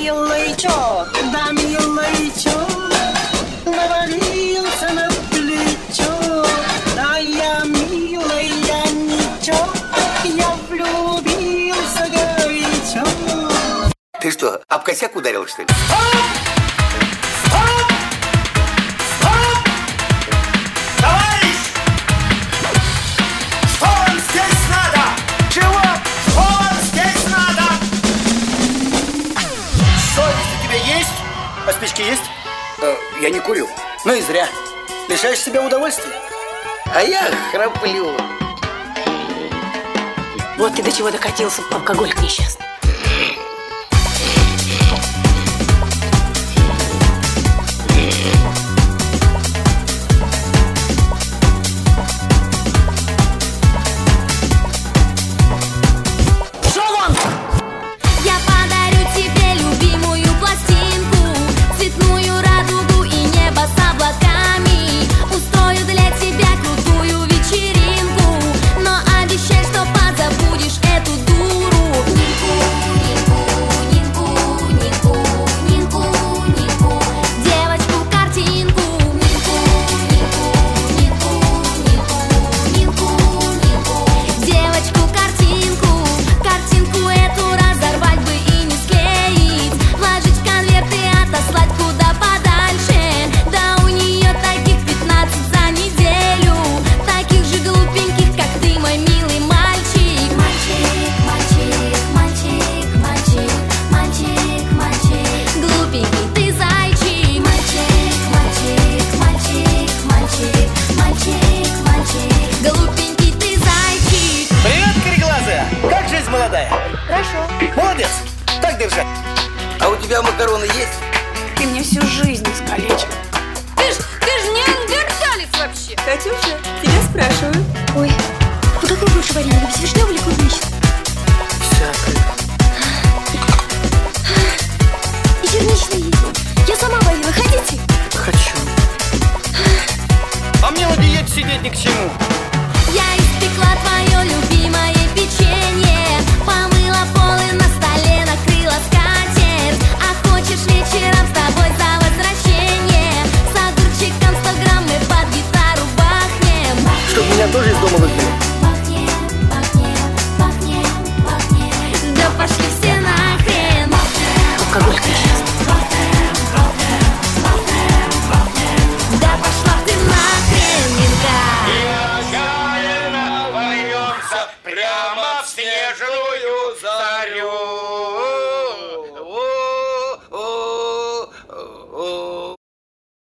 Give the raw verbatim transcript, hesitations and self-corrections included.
милый, чё? Да, милый, чё? Навалился на плечо. Да, я милый, я ничего. Я влюбился горячо. Ты что, об косяк ударил, что ли? А спички есть? Э, я не курю. Ну и зря. Лишаешь себя удовольствия. А я храплю. Вот ты до чего докатился, алкоголик несчастный. Молодая. Хорошо. Молодец. Так держать. А у тебя макароны есть? Ты мне всю жизнь искалечил. Ты ж, ты ж не неандерталец вообще. Катюша, тебя спрашиваю. Ой, куда какой больше варенье? Без вишневого или клубничного? Всякое. И черничный есть. Я сама варила. Хотите? Хочу. А мне на диете сидеть ни к чему.